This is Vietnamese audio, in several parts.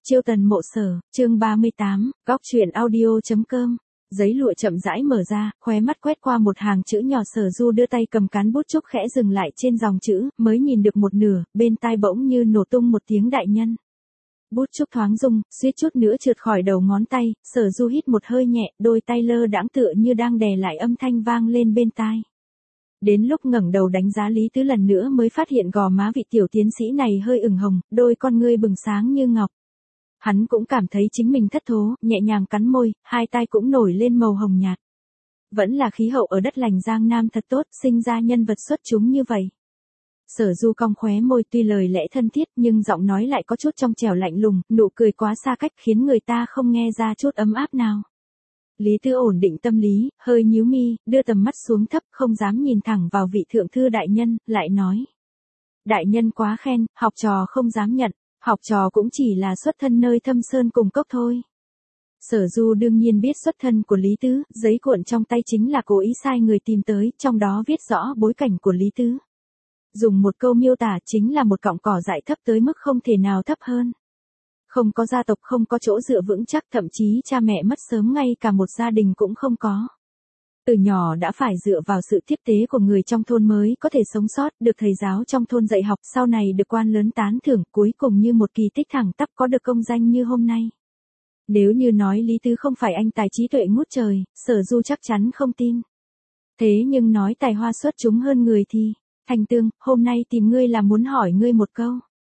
Chiêu tần mộ sở, chương 38, góc truyện audio.com. Giấy lụa chậm rãi mở ra, khóe mắt quét qua một hàng chữ nhỏ. Sở Du đưa tay cầm cán bút trúc khẽ dừng lại trên dòng chữ, mới nhìn được một nửa, bên tai bỗng như nổ tung một tiếng đại nhân. Bút trúc thoáng rung, suýt chút nữa trượt khỏi đầu ngón tay. Sở Du hít một hơi nhẹ, đôi tay lơ đãng tựa như đang đè lại âm thanh vang lên bên tai. Đến lúc ngẩng đầu đánh giá Lý Tứ lần nữa mới phát hiện gò má vị tiểu tiến sĩ này hơi ửng hồng, đôi con ngươi bừng sáng như ngọc. Hắn cũng cảm thấy chính mình thất thố, nhẹ nhàng cắn môi, hai tai cũng nổi lên màu hồng nhạt. Vẫn là khí hậu ở đất lành Giang Nam thật tốt, sinh ra nhân vật xuất chúng như vậy. Sở Du cong khóe môi, tuy lời lẽ thân thiết nhưng giọng nói lại có chút trong trẻo lạnh lùng, nụ cười quá xa cách khiến người ta không nghe ra chút ấm áp nào. Lý Tư ổn định tâm lý, hơi nhíu mi, đưa tầm mắt xuống thấp, không dám nhìn thẳng vào vị thượng thư đại nhân, lại nói. Đại nhân quá khen, học trò không dám nhận, học trò cũng chỉ là xuất thân nơi thâm sơn cùng cốc thôi. Sở Du đương nhiên biết xuất thân của Lý Tứ, giấy cuộn trong tay chính là cố ý sai người tìm tới, trong đó viết rõ bối cảnh của Lý Tứ. Dùng một câu miêu tả chính là một cọng cỏ dại thấp tới mức không thể nào thấp hơn. Không có gia tộc, không có chỗ dựa vững chắc, thậm chí cha mẹ mất sớm, ngay cả một gia đình cũng không có. Từ nhỏ đã phải dựa vào sự tiếp tế của người trong thôn mới có thể sống sót, được thầy giáo trong thôn dạy học, sau này được quan lớn tán thưởng, cuối cùng như một kỳ tích thẳng tắp có được công danh như hôm nay. Nếu như nói Lý Tứ không phải anh tài trí tuệ ngút trời, Sở Du chắc chắn không tin. Thế nhưng nói tài hoa xuất chúng hơn người thì, Thành Tương, hôm nay tìm ngươi là muốn hỏi ngươi một câu.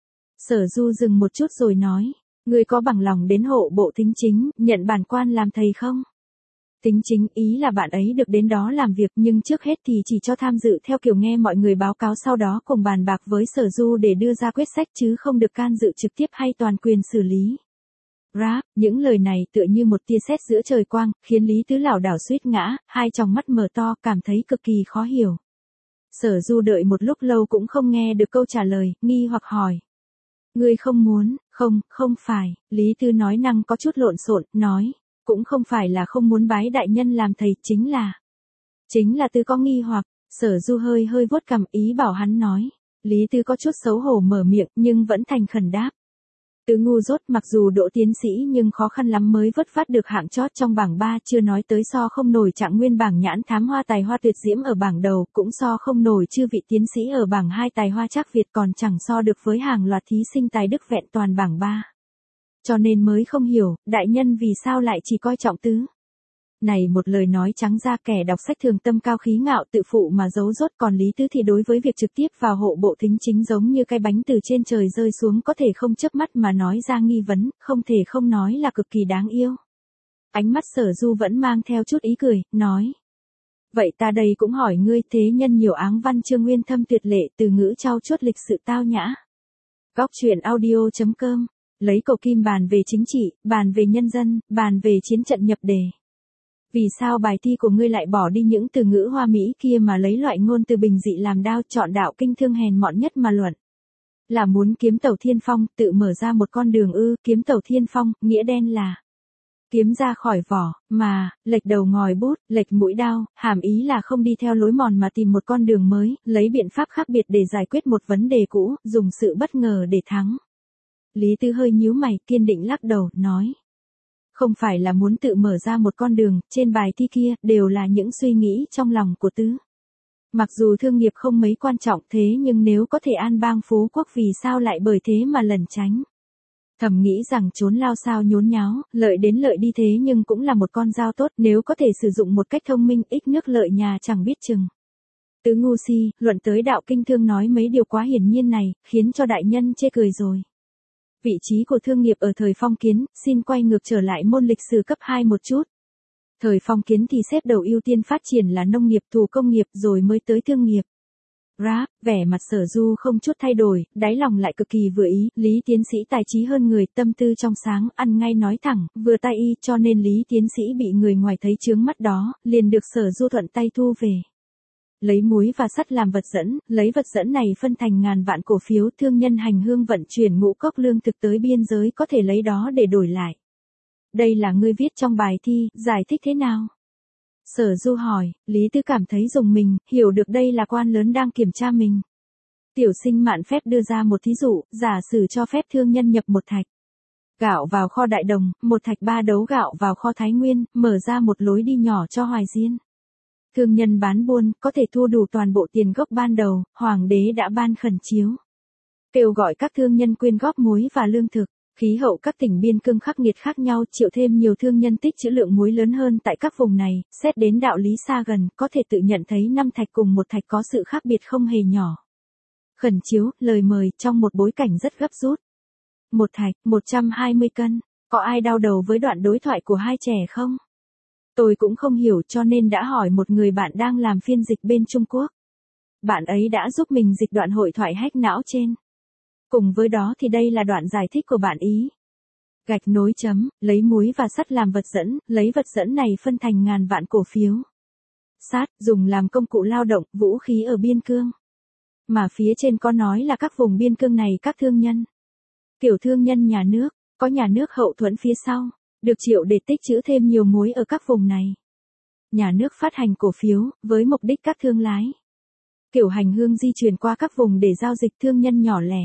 Sở Du dừng một chút rồi nói, ngươi có bằng lòng đến hộ bộ Thính Chính, nhận bản quan làm thầy không? Thính Chính ý là bạn ấy được đến đó làm việc, nhưng trước hết thì chỉ cho tham dự theo kiểu nghe mọi người báo cáo, sau đó cùng bàn bạc với Sở Du để đưa ra quyết sách, chứ không được can dự trực tiếp hay toàn quyền xử lý. Rap, những lời này tựa như một tia sét giữa trời quang, khiến Lý Tứ lảo đảo suýt ngã, hai tròng mắt mở to, cảm thấy cực kỳ khó hiểu. Sở Du đợi một lúc lâu cũng không nghe được câu trả lời, nghi hoặc hỏi. Ngươi không muốn, không phải, Lý Tứ nói năng có chút lộn xộn, nói, cũng không phải là không muốn bái đại nhân làm thầy, chính là Tứ có nghi hoặc. Sở Du hơi vuốt cằm, ý bảo hắn nói. Lý Tứ có chút xấu hổ mở miệng, nhưng vẫn thành khẩn đáp. Tứ ngu dốt, mặc dù đỗ tiến sĩ nhưng khó khăn lắm mới vớt vát được hạng chót trong bảng 3, chưa nói tới so không nổi Trạng Nguyên bảng nhãn thám hoa tài hoa tuyệt diễm ở bảng đầu, cũng so không nổi chư vị tiến sĩ ở bảng 2 tài hoa trác Việt, còn chẳng so được với hàng loạt thí sinh tài đức vẹn toàn bảng 3. Cho nên mới không hiểu, đại nhân vì sao lại chỉ coi trọng Tứ. Này một lời nói trắng ra, kẻ đọc sách thường tâm cao khí ngạo tự phụ mà giấu dốt, còn Lý Tứ thì đối với việc trực tiếp vào hộ bộ Thính Chính giống như cái bánh từ trên trời rơi xuống, có thể không chớp mắt mà nói ra nghi vấn, không thể không nói là cực kỳ đáng yêu. Ánh mắt Sở Du vẫn mang theo chút ý cười, nói. Vậy ta đây cũng hỏi ngươi, thế nhân nhiều áng văn chương nguyên thâm tuyệt lệ, từ ngữ trau chuốt lịch sự tao nhã. Góc truyện audio.com, lấy cầu kim bàn về chính trị, bàn về nhân dân, bàn về chiến trận nhập đề. Vì sao bài thi của ngươi lại bỏ đi những từ ngữ hoa mỹ kia mà lấy loại ngôn từ bình dị làm đao, chọn đạo kinh thương hèn mọn nhất mà luận? Là muốn kiếm tàu thiên phong, tự mở ra một con đường ư? Kiếm tàu thiên phong, nghĩa đen là kiếm ra khỏi vỏ, mà, lệch đầu ngòi bút, lệch mũi đao, hàm ý là không đi theo lối mòn mà tìm một con đường mới, lấy biện pháp khác biệt để giải quyết một vấn đề cũ, dùng sự bất ngờ để thắng. Lý Tứ hơi nhíu mày, kiên định lắc đầu, nói. Không phải là muốn tự mở ra một con đường, trên bài thi kia, đều là những suy nghĩ trong lòng của Tứ. Mặc dù thương nghiệp không mấy quan trọng, thế nhưng nếu có thể an bang phú quốc vì sao lại bởi thế mà lẩn tránh. Thầm nghĩ rằng trốn lao sao nhốn nháo, lợi đến lợi đi, thế nhưng cũng là một con dao tốt, nếu có thể sử dụng một cách thông minh, ích nước lợi nhà chẳng biết chừng. Tứ ngu si, luận tới đạo kinh thương nói mấy điều quá hiển nhiên này, khiến cho đại nhân chê cười rồi. Vị trí của thương nghiệp ở thời phong kiến, xin quay ngược trở lại môn lịch sử cấp 2 một chút. Thời phong kiến thì xếp đầu ưu tiên phát triển là nông nghiệp, thủ công nghiệp, rồi mới tới thương nghiệp. Rap, vẻ mặt Sở Du không chút thay đổi, đáy lòng lại cực kỳ vừa ý, Lý tiến sĩ tài trí hơn người, tâm tư trong sáng, ăn ngay nói thẳng, vừa tai y, cho nên Lý tiến sĩ bị người ngoài thấy chướng mắt đó, liền được Sở Du thuận tay thu về. Lấy muối và sắt làm vật dẫn, lấy vật dẫn này phân thành ngàn vạn cổ phiếu, thương nhân hành hương vận chuyển ngũ cốc lương thực tới biên giới có thể lấy đó để đổi lại. Đây là ngươi viết trong bài thi, giải thích thế nào? Sở Du hỏi, Lý Tứ cảm thấy rùng mình, hiểu được đây là quan lớn đang kiểm tra mình. Tiểu sinh mạn phép đưa ra một thí dụ, giả sử cho phép thương nhân nhập một thạch. Gạo vào kho Đại Đồng, một thạch 3 đấu gạo vào kho Thái Nguyên, mở ra một lối đi nhỏ cho Hoài Diên. Thương nhân bán buôn, có thể thu đủ toàn bộ tiền gốc ban đầu, hoàng đế đã ban khẩn chiếu. Kêu gọi các thương nhân quyên góp muối và lương thực. Khí hậu các tỉnh biên cương khắc nghiệt khác nhau chịu thêm nhiều thương nhân tích trữ lượng muối lớn hơn tại các vùng này, xét đến đạo lý xa gần, có thể tự nhận thấy 5 thạch cùng một thạch có sự khác biệt không hề nhỏ. Khẩn chiếu, lời mời, trong một bối cảnh rất gấp rút. Một thạch, 120 cân, có ai đau đầu với đoạn đối thoại của hai trẻ không? Tôi cũng không hiểu cho nên đã hỏi một người bạn đang làm phiên dịch bên Trung Quốc. Bạn ấy đã giúp mình dịch đoạn hội thoại hack não trên. Cùng với đó thì đây là đoạn giải thích của bạn ý. Gạch nối chấm, lấy muối và sắt làm vật dẫn, lấy vật dẫn này phân thành ngàn vạn cổ phiếu. Sắt, dùng làm công cụ lao động, vũ khí ở biên cương. Mà phía trên có nói là các vùng biên cương này các thương nhân. Kiểu thương nhân nhà nước, có nhà nước hậu thuẫn phía sau, được triệu để tích trữ thêm nhiều muối ở các vùng này. Nhà nước phát hành cổ phiếu, với mục đích các thương lái. Kiểu hành hương di chuyển qua các vùng để giao dịch thương nhân nhỏ lẻ.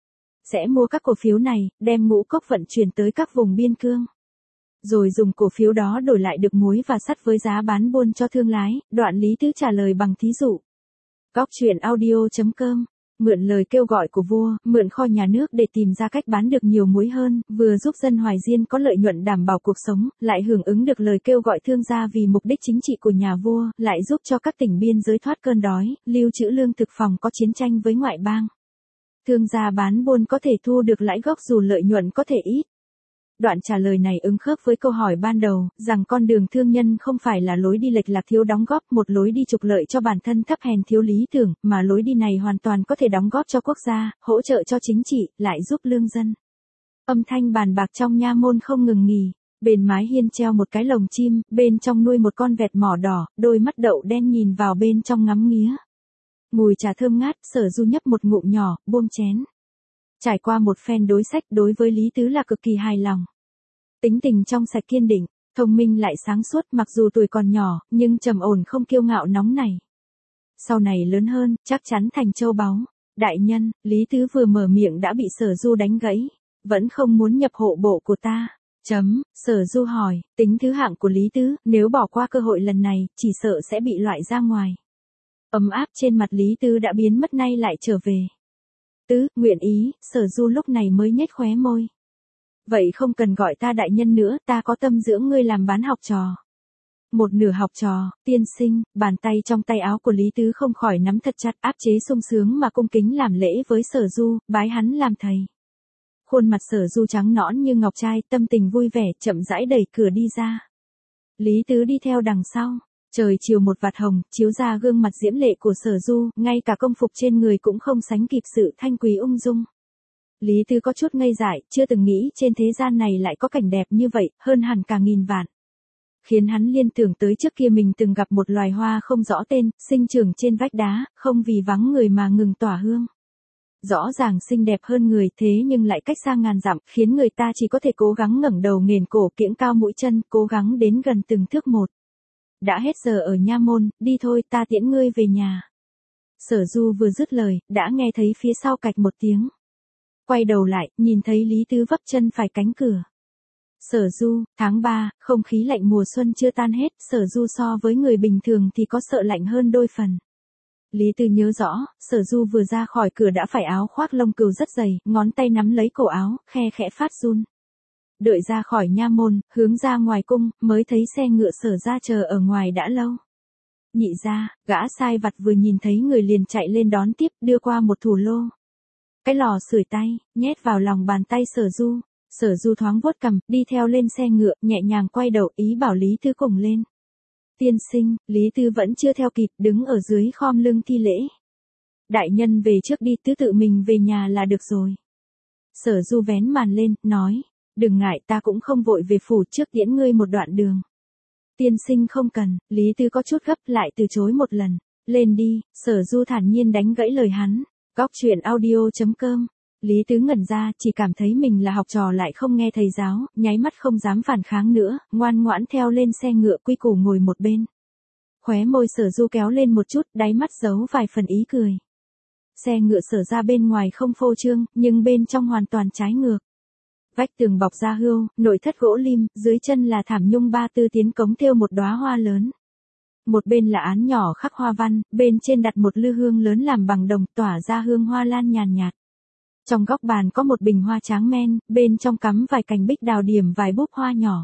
Sẽ mua các cổ phiếu này, đem ngũ cốc vận chuyển tới các vùng biên cương. Rồi dùng cổ phiếu đó đổi lại được muối và sắt với giá bán buôn cho thương lái, đoạn Lý Tứ trả lời bằng thí dụ. Góc truyện audio.com, mượn lời kêu gọi của vua, mượn kho nhà nước để tìm ra cách bán được nhiều muối hơn, vừa giúp dân Hoài Diên có lợi nhuận đảm bảo cuộc sống, lại hưởng ứng được lời kêu gọi thương gia vì mục đích chính trị của nhà vua, lại giúp cho các tỉnh biên giới thoát cơn đói, lưu trữ lương thực phòng có chiến tranh với ngoại bang. Thương gia bán buôn có thể thu được lãi gốc dù lợi nhuận có thể ít. Đoạn trả lời này ứng khớp với câu hỏi ban đầu, rằng con đường thương nhân không phải là lối đi lệch lạc thiếu đóng góp một lối đi trục lợi cho bản thân thấp hèn thiếu lý tưởng, mà lối đi này hoàn toàn có thể đóng góp cho quốc gia, hỗ trợ cho chính trị, lại giúp lương dân. Âm thanh bàn bạc trong nha môn không ngừng nghỉ, bên mái hiên treo một cái lồng chim, bên trong nuôi một con vẹt mỏ đỏ, đôi mắt đậu đen nhìn vào bên trong ngắm nghía. Mùi trà thơm ngát, Sở Du nhấp một ngụm nhỏ, buông chén. Trải qua một phen đối sách đối với Lý Tứ là cực kỳ hài lòng. Tính tình trong sạch kiên định, thông minh lại sáng suốt, mặc dù tuổi còn nhỏ, nhưng trầm ổn không kiêu ngạo nóng nảy. Sau này lớn hơn, chắc chắn thành châu báu. Đại nhân, Lý Tứ vừa mở miệng đã bị Sở Du đánh gãy. Vẫn không muốn nhập hộ bộ của ta. Sở Du hỏi, tính thứ hạng của Lý Tứ, nếu bỏ qua cơ hội lần này, chỉ sợ sẽ bị loại ra ngoài. Ấm áp trên mặt Lý Tứ đã biến mất nay lại trở về. Tứ, nguyện ý, Sở Du lúc này mới nhếch khóe môi. Vậy không cần gọi ta đại nhân nữa, ta có tâm dưỡng ngươi làm bán học trò. Một nửa học trò, tiên sinh, bàn tay trong tay áo của Lý Tứ không khỏi nắm thật chặt, áp chế sung sướng mà cung kính làm lễ với Sở Du, bái hắn làm thầy. Khuôn mặt Sở Du trắng nõn như ngọc trai, tâm tình vui vẻ, chậm rãi đẩy cửa đi ra. Lý Tứ đi theo đằng sau. Trời chiều một vạt hồng, chiếu ra gương mặt diễm lệ của Sở Du, ngay cả công phục trên người cũng không sánh kịp sự thanh quý ung dung. Lý Tứ có chút ngây dại, chưa từng nghĩ trên thế gian này lại có cảnh đẹp như vậy, hơn hẳn cả nghìn vạn. Khiến hắn liên tưởng tới trước kia mình từng gặp một loài hoa không rõ tên, sinh trưởng trên vách đá, không vì vắng người mà ngừng tỏa hương. Rõ ràng xinh đẹp hơn người thế nhưng lại cách xa ngàn dặm, khiến người ta chỉ có thể cố gắng ngẩng đầu nghển cổ kiễng cao mũi chân, cố gắng đến gần từng thước một. Đã hết giờ ở nha môn, đi thôi ta tiễn ngươi về nhà. Sở Du vừa dứt lời, đã nghe thấy phía sau cạch một tiếng. Quay đầu lại, nhìn thấy Lý Tứ vấp chân phải cánh cửa. Sở Du, tháng 3, không khí lạnh mùa xuân chưa tan hết, Sở Du so với người bình thường thì có sợ lạnh hơn đôi phần. Lý Tứ nhớ rõ, Sở Du vừa ra khỏi cửa đã phải áo khoác lông cừu rất dày, ngón tay nắm lấy cổ áo, khe khẽ phát run. Đợi ra khỏi nha môn, hướng ra ngoài cung, mới thấy xe ngựa Sở ra chờ ở ngoài đã lâu. Nhị ra, gã sai vặt vừa nhìn thấy người liền chạy lên đón tiếp, đưa qua một thủ lô. Cái lò sưởi tay, nhét vào lòng bàn tay Sở Du. Sở Du thoáng vuốt cằm, đi theo lên xe ngựa, nhẹ nhàng quay đầu ý bảo Lý Tứ cùng lên. Tiên sinh, Lý Tứ vẫn chưa theo kịp, đứng ở dưới khom lưng thi lễ. Đại nhân về trước đi, tứ tự mình về nhà là được rồi. Sở Du vén màn lên, nói, đừng ngại ta cũng không vội về phủ trước tiễn ngươi một đoạn đường. Tiên sinh không cần, Lý Tứ có chút gấp lại từ chối một lần. Lên đi, Sở Du thản nhiên đánh gãy lời hắn. Góc truyện audio.com. Lý Tứ ngẩn ra, chỉ cảm thấy mình là học trò lại không nghe thầy giáo, nháy mắt không dám phản kháng nữa, ngoan ngoãn theo lên xe ngựa quy củ ngồi một bên. Khóe môi Sở Du kéo lên một chút, đáy mắt giấu vài phần ý cười. Xe ngựa Sở ra bên ngoài không phô trương, nhưng bên trong hoàn toàn trái ngược. Vách tường bọc da hươu, nội thất gỗ lim, dưới chân là thảm nhung ba tư tiến cống thêu một đóa hoa lớn. Một bên là án nhỏ khắc hoa văn, bên trên đặt một lư hương lớn làm bằng đồng, tỏa ra hương hoa lan nhàn nhạt. Trong góc bàn có một bình hoa tráng men, bên trong cắm vài cành bích đào điểm vài búp hoa nhỏ.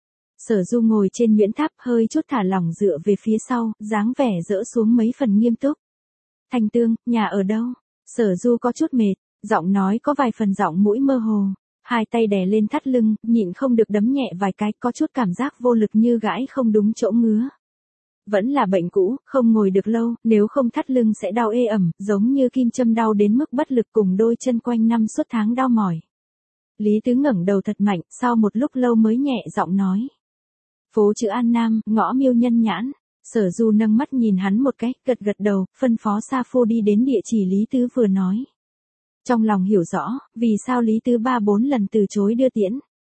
Sở Du ngồi trên nhuyễn tháp hơi chút thả lỏng dựa về phía sau, dáng vẻ dỡ xuống mấy phần nghiêm túc. Thanh Tương, nhà ở đâu? Sở Du có chút mệt, giọng nói có vài phần giọng mũi mơ hồ. Hai tay đè lên thắt lưng, nhịn không được đấm nhẹ vài cái, có chút cảm giác vô lực như gãi không đúng chỗ ngứa. Vẫn là bệnh cũ, không ngồi được lâu, nếu không thắt lưng sẽ đau ê ẩm, giống như kim châm đau đến mức bất lực cùng đôi chân quanh năm suốt tháng đau mỏi. Lý Tứ ngẩng đầu thật mạnh, sau một lúc lâu mới nhẹ giọng nói. Phố chữ An Nam, ngõ Miêu Nhân Nhãn. Sở Du nâng mắt nhìn hắn một cái, gật gật đầu, phân phó Sa Phu đi đến địa chỉ Lý Tứ vừa nói. Trong lòng hiểu rõ, vì sao Lý Tứ 3-4 lần từ chối đưa tiễn.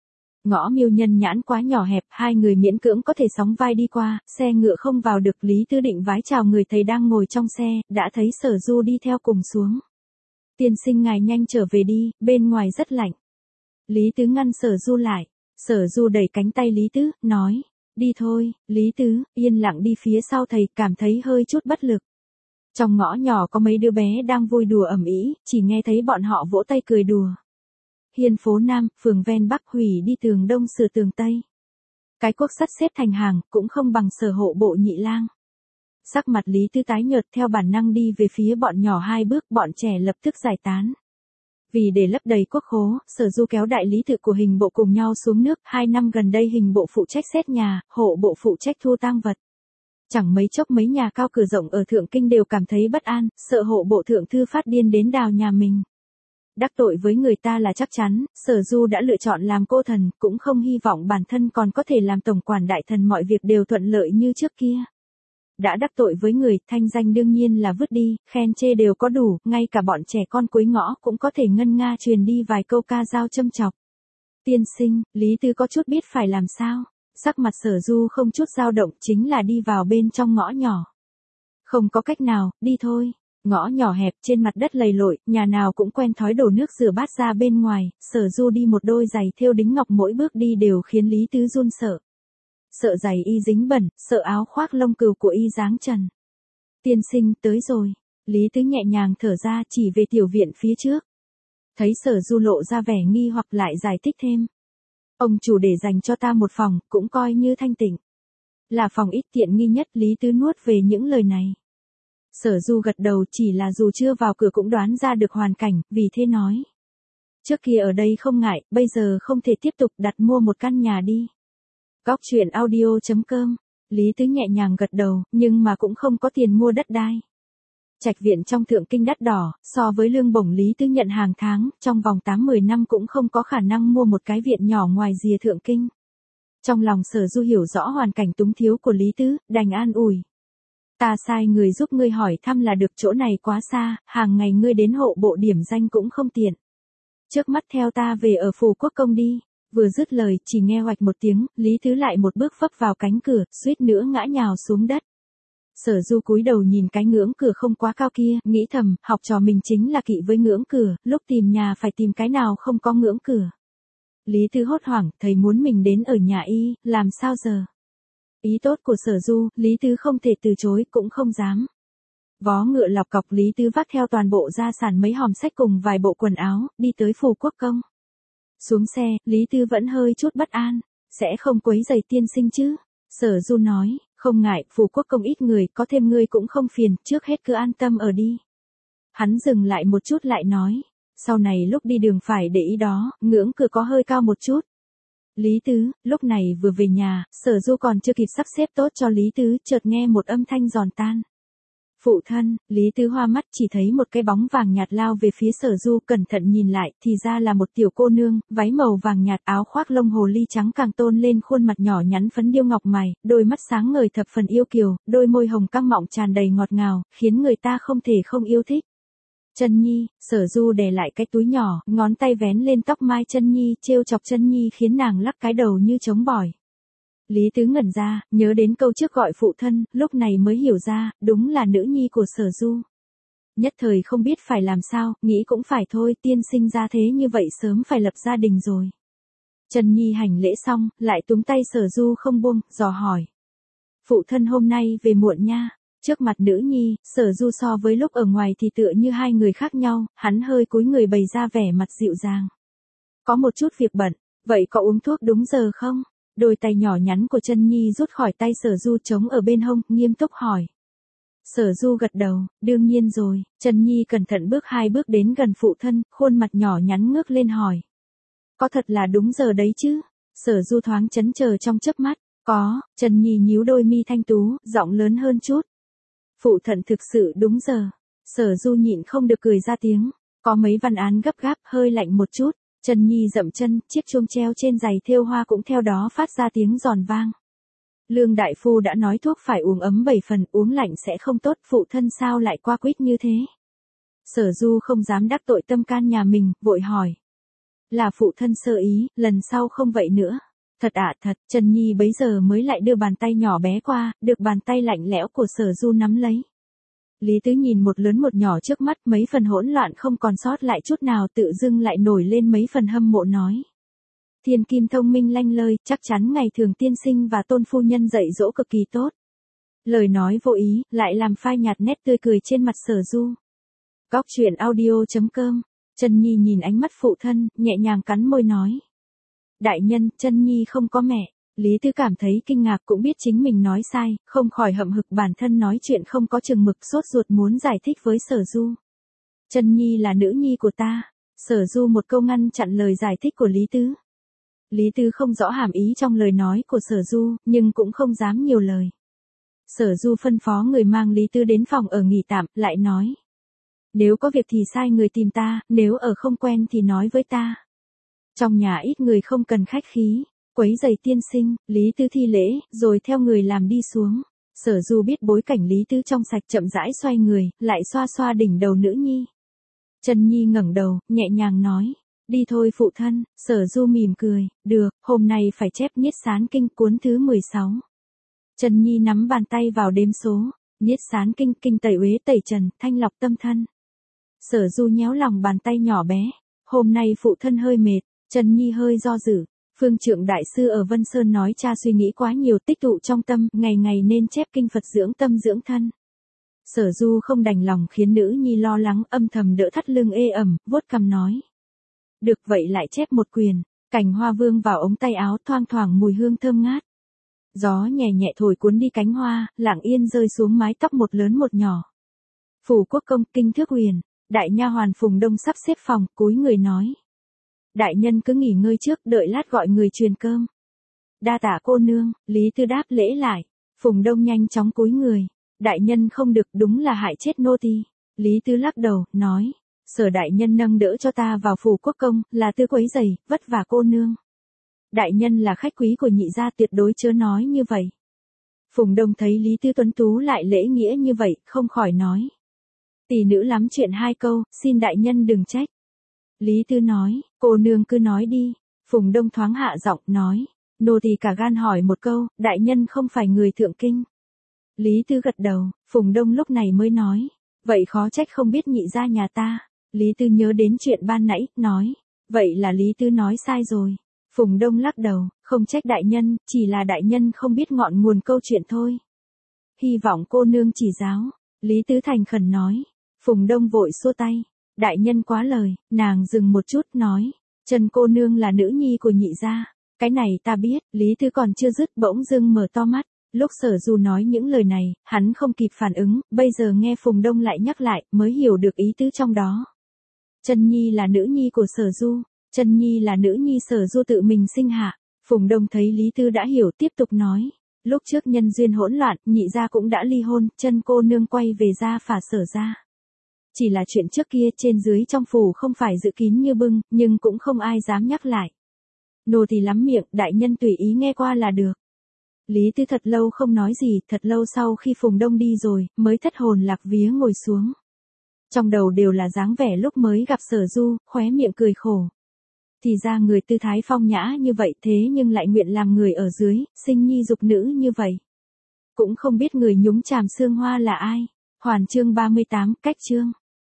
Ngõ Miêu Nhân Nhãn quá nhỏ hẹp, hai người miễn cưỡng có thể sóng vai đi qua, xe ngựa không vào được. Lý Tứ định vái chào người thầy đang ngồi trong xe, đã thấy Sở Du đi theo cùng xuống. Tiên sinh ngài nhanh trở về đi, bên ngoài rất lạnh. Lý Tứ ngăn Sở Du lại. Sở Du đẩy cánh tay Lý Tứ, nói. Đi thôi. Lý Tứ yên lặng đi phía sau thầy, cảm thấy hơi chút bất lực. Trong ngõ nhỏ có mấy đứa bé đang vui đùa ầm ĩ, chỉ nghe thấy bọn họ vỗ tay cười đùa. Hiên phố Nam, phường ven Bắc hủy đi tường Đông sửa tường Tây. Cái cuốc sắt xếp thành hàng, cũng không bằng Sở hộ bộ Nhị Lang. Sắc mặt Lý Tứ tái nhợt, theo bản năng đi về phía bọn nhỏ 2 bước, bọn trẻ lập tức giải tán. Vì để lấp đầy cuốc khố, Sở Du kéo đại lý tự của hình bộ cùng nhau xuống nước. 2 năm gần đây hình bộ phụ trách xét nhà, hộ bộ phụ trách thu tang vật. Chẳng mấy chốc mấy nhà cao cửa rộng ở Thượng Kinh đều cảm thấy bất an, sợ hộ bộ thượng thư phát điên đến đào nhà mình. Đắc tội với người ta là chắc chắn, Sở Du đã lựa chọn làm cô thần, cũng không hy vọng bản thân còn có thể làm tổng quản đại thần mọi việc đều thuận lợi như trước kia. Đã đắc tội với người, thanh danh đương nhiên là vứt đi, khen chê đều có đủ, ngay cả bọn trẻ con cuối ngõ cũng có thể ngân nga truyền đi vài câu ca dao châm chọc. Tiên sinh, Lý Tứ có chút biết phải làm sao. Sắc mặt Sở Du không chút dao động, chính là đi vào bên trong ngõ nhỏ. Không có cách nào, đi thôi. Ngõ nhỏ hẹp trên mặt đất lầy lội, nhà nào cũng quen thói đổ nước rửa bát ra bên ngoài. Sở Du đi một đôi giày thêu đính ngọc, mỗi bước đi đều khiến Lý Tứ run sợ. Sợ giày y dính bẩn, sợ áo khoác lông cừu của y dáng trần. Tiên sinh, tới rồi. Lý Tứ nhẹ nhàng thở ra, chỉ về tiểu viện phía trước. Thấy Sở Du lộ ra vẻ nghi hoặc lại giải thích thêm. Ông chủ để dành cho ta một phòng, cũng coi như thanh tịnh. Là phòng ít tiện nghi nhất. Lý Tứ nuốt về những lời này. Sở Du gật đầu, chỉ là dù chưa vào cửa cũng đoán ra được hoàn cảnh, vì thế nói. Trước kia ở đây không ngại, bây giờ không thể tiếp tục, đặt mua một căn nhà đi. Góc truyện audio.com. Lý Tứ nhẹ nhàng gật đầu, nhưng mà cũng không có tiền mua đất đai. Trạch viện trong Thượng Kinh đắt đỏ, so với lương bổng Lý Tứ nhận hàng tháng, trong vòng 8-10 năm cũng không có khả năng mua một cái viện nhỏ ngoài rìa Thượng Kinh. Trong lòng Sở Du hiểu rõ hoàn cảnh túng thiếu của Lý Tứ, đành an ủi. Ta sai người giúp ngươi hỏi thăm là được, chỗ này quá xa, hàng ngày ngươi đến hộ bộ điểm danh cũng không tiện. Trước mắt theo ta về ở Phù Quốc Công đi. Vừa dứt lời, chỉ nghe hoạch một tiếng, Lý Tứ lại một bước vấp vào cánh cửa, suýt nữa ngã nhào xuống đất. Sở Du cúi đầu nhìn cái ngưỡng cửa không quá cao kia, nghĩ thầm, học trò mình chính là kỵ với ngưỡng cửa, lúc tìm nhà phải tìm cái nào không có ngưỡng cửa. Lý Tứ hốt hoảng, thầy muốn mình đến ở nhà y, làm sao giờ? Ý tốt của Sở Du, Lý Tứ không thể từ chối, cũng không dám. Vó ngựa lọc cọc, Lý Tứ vác theo toàn bộ gia sản mấy hòm sách cùng vài bộ quần áo, đi tới Phù Quốc Công. Xuống xe, Lý Tứ vẫn hơi chút bất an. Sẽ không quấy rầy tiên sinh chứ? Sở Du nói, không ngại, Phù Quốc Công ít người, có thêm ngươi cũng không phiền, trước hết cứ an tâm ở đi. Hắn dừng lại một chút lại nói, sau này lúc đi đường phải để ý đó, ngưỡng cửa có hơi cao một chút. Lý Tứ, lúc này vừa về nhà, Sở Du còn chưa kịp sắp xếp tốt cho Lý Tứ, chợt nghe một âm thanh giòn tan. Phụ thân. Lý Tứ hoa mắt, chỉ thấy một cái bóng vàng nhạt lao về phía Sở Du, cẩn thận nhìn lại, thì ra là một tiểu cô nương, váy màu vàng nhạt, áo khoác lông hồ ly trắng càng tôn lên khuôn mặt nhỏ nhắn phấn điêu ngọc mày, đôi mắt sáng ngời thập phần yêu kiều, đôi môi hồng căng mọng tràn đầy ngọt ngào, khiến người ta không thể không yêu thích. Chân Nhi. Sở Du đè lại cái túi nhỏ, ngón tay vén lên tóc mai Chân Nhi, trêu chọc Chân Nhi khiến nàng lắc cái đầu như trống bỏi. Lý Tứ ngẩn ra, nhớ đến câu trước gọi phụ thân, lúc này mới hiểu ra, đúng là nữ nhi của Sở Du. Nhất thời không biết phải làm sao, nghĩ cũng phải thôi, tiên sinh ra thế như vậy sớm phải lập gia đình rồi. Trần Nhi hành lễ xong, lại túm tay Sở Du không buông, dò hỏi. Phụ thân hôm nay về muộn nha. Trước mặt nữ nhi, Sở Du so với lúc ở ngoài thì tựa như hai người khác nhau, hắn hơi cúi người bày ra vẻ mặt dịu dàng. Có một chút việc bận, vậy có uống thuốc đúng giờ không? Đôi tay nhỏ nhắn của Trân Nhi rút khỏi tay Sở Du trống ở bên hông, nghiêm túc hỏi. Sở Du gật đầu, đương nhiên rồi. Trân Nhi cẩn thận bước 2 bước đến gần phụ thân, khuôn mặt nhỏ nhắn ngước lên hỏi. Có thật là đúng giờ đấy chứ? Sở Du thoáng chấn chờ trong chớp mắt. Có. Trân Nhi nhíu đôi mi thanh tú, giọng lớn hơn chút. Phụ thân thực sự đúng giờ. Sở Du nhịn không được cười ra tiếng. Có mấy văn án gấp gáp, hơi lạnh một chút. Trân Nhi dậm chân, chiếc chuông treo trên giày thêu hoa cũng theo đó phát ra tiếng giòn vang. Lương đại phu đã nói thuốc phải uống ấm 7 phần, uống lạnh sẽ không tốt, phụ thân sao lại qua quýt như thế? Sở Du không dám đắc tội tâm can nhà mình, vội hỏi. Là phụ thân sơ ý, lần sau không vậy nữa. Thật ạ thật, Trân Nhi bấy giờ mới lại đưa bàn tay nhỏ bé qua, được bàn tay lạnh lẽo của Sở Du nắm lấy. Lý Tứ nhìn một lớn một nhỏ trước mắt, mấy phần hỗn loạn không còn sót lại chút nào, tự dưng lại nổi lên mấy phần hâm mộ nói. Thiên kim thông minh lanh lợi, chắc chắn ngày thường tiên sinh và tôn phu nhân dạy dỗ cực kỳ tốt. Lời nói vô ý, lại làm phai nhạt nét tươi cười trên mặt Sở Du. Góc truyện audio.com. Trân Nhi nhìn ánh mắt phụ thân, nhẹ nhàng cắn môi nói. Đại nhân, Trân Nhi không có mẹ. Lý Tứ cảm thấy kinh ngạc, cũng biết chính mình nói sai, không khỏi hậm hực bản thân nói chuyện không có chừng mực, sốt ruột muốn giải thích với Sở Du. Trân Nhi là nữ nhi của ta. Sở Du một câu ngăn chặn lời giải thích của Lý Tứ. Lý Tứ không rõ hàm ý trong lời nói của Sở Du, nhưng cũng không dám nhiều lời. Sở Du phân phó người mang Lý Tứ đến phòng ở nghỉ tạm, lại nói. Nếu có việc thì sai người tìm ta, nếu ở không quen thì nói với ta. Trong nhà ít người không cần khách khí, quấy giày tiên sinh. Lý Tứ thi lễ, rồi theo người làm đi xuống. Sở Du biết bối cảnh Lý Tứ trong sạch, chậm rãi xoay người, lại xoa xoa đỉnh đầu nữ nhi. Trân Nhi ngẩng đầu, nhẹ nhàng nói. Đi thôi phụ thân. Sở Du mỉm cười. Được, hôm nay phải chép Niết Sán Kinh cuốn thứ 16. Trân Nhi nắm bàn tay vào đếm số. Niết Sán Kinh, kinh tẩy uế tẩy trần, thanh lọc tâm thân. Sở Du nhéo lòng bàn tay nhỏ bé. Hôm nay phụ thân hơi mệt. Trân Nhi hơi do dự. Phương Trượng Đại Sư ở Vân Sơn nói cha suy nghĩ quá nhiều, tích tụ trong tâm, ngày ngày nên chép kinh Phật dưỡng tâm dưỡng thân. Sở Du không đành lòng khiến nữ nhi lo lắng, âm thầm đỡ thắt lưng ê ẩm, vuốt cằm nói. Được vậy lại chép một quyền. Cành hoa vương vào ống tay áo, thoang thoảng mùi hương thơm ngát. Gió nhẹ nhẹ thổi cuốn đi cánh hoa, lặng yên rơi xuống mái tóc một lớn một nhỏ. Phủ Quốc công, kinh Thước Huyền. Đại nha hoàn Phùng Đông sắp xếp phòng, cúi người nói. Đại nhân cứ nghỉ ngơi trước, đợi lát gọi người truyền cơm. Đa tạ cô nương. Lý Tứ đáp lễ lại. Phùng Đông nhanh chóng cúi người. Đại nhân không được, đúng là hại chết nô tỳ. Lý Tứ lắc đầu, nói. Sở đại nhân nâng đỡ cho ta vào phủ quốc công, là tư quấy giày, vất vả cô nương. Đại nhân là khách quý của nhị gia, tuyệt đối chớ nói như vậy. Phùng Đông thấy Lý Tứ tuấn tú lại lễ nghĩa như vậy, không khỏi nói. Tỷ nữ lắm chuyện 2 câu, xin đại nhân đừng trách. Lý Tứ nói, cô nương cứ nói đi. Phùng Đông thoáng hạ giọng, nói. Nô tỳ cả gan hỏi một câu, đại nhân không phải người thượng kinh. Lý Tứ gật đầu, Phùng Đông lúc này mới nói. Vậy khó trách không biết nhị gia nhà ta. Lý Tứ nhớ đến chuyện ban nãy, nói. Vậy là Lý Tứ nói sai rồi. Phùng Đông lắc đầu, không trách đại nhân, chỉ là đại nhân không biết ngọn nguồn câu chuyện thôi. Hy vọng cô nương chỉ giáo. Lý Tứ thành khẩn nói. Phùng Đông vội xua tay. Đại nhân quá lời. Nàng dừng một chút, nói. Trần cô nương là nữ nhi của nhị gia. Cái này ta biết. Lý Tứ còn chưa dứt, bỗng dưng mở to mắt. Lúc Sở Du nói những lời này, hắn không kịp phản ứng, bây giờ nghe Phùng Đông lại nhắc lại, mới hiểu được ý tứ trong đó. Trân Nhi là nữ nhi của Sở Du. Trân Nhi là nữ nhi Sở Du tự mình sinh hạ. Phùng Đông thấy Lý Tứ đã hiểu, tiếp tục nói. Lúc trước nhân duyên hỗn loạn, nhị gia cũng đã ly hôn, Trân cô nương quay về gia phả Sở gia. Chỉ là chuyện trước kia trên dưới trong phủ không phải giữ kín như bưng, nhưng cũng không ai dám nhắc lại. Nô thì lắm miệng, đại nhân tùy ý nghe qua là được. Lý Tứ thật lâu không nói gì, thật lâu sau khi Phùng Đông đi rồi, mới thất hồn lạc vía ngồi xuống. Trong đầu đều là dáng vẻ lúc mới gặp Sở Du, khóe miệng cười khổ. Thì ra người tư thái phong nhã như vậy, thế nhưng lại nguyện làm người ở dưới, sinh nhi dục nữ như vậy. Cũng không biết người nhúng chàm xương hoa là ai. Hoàn chương 38, cách chương.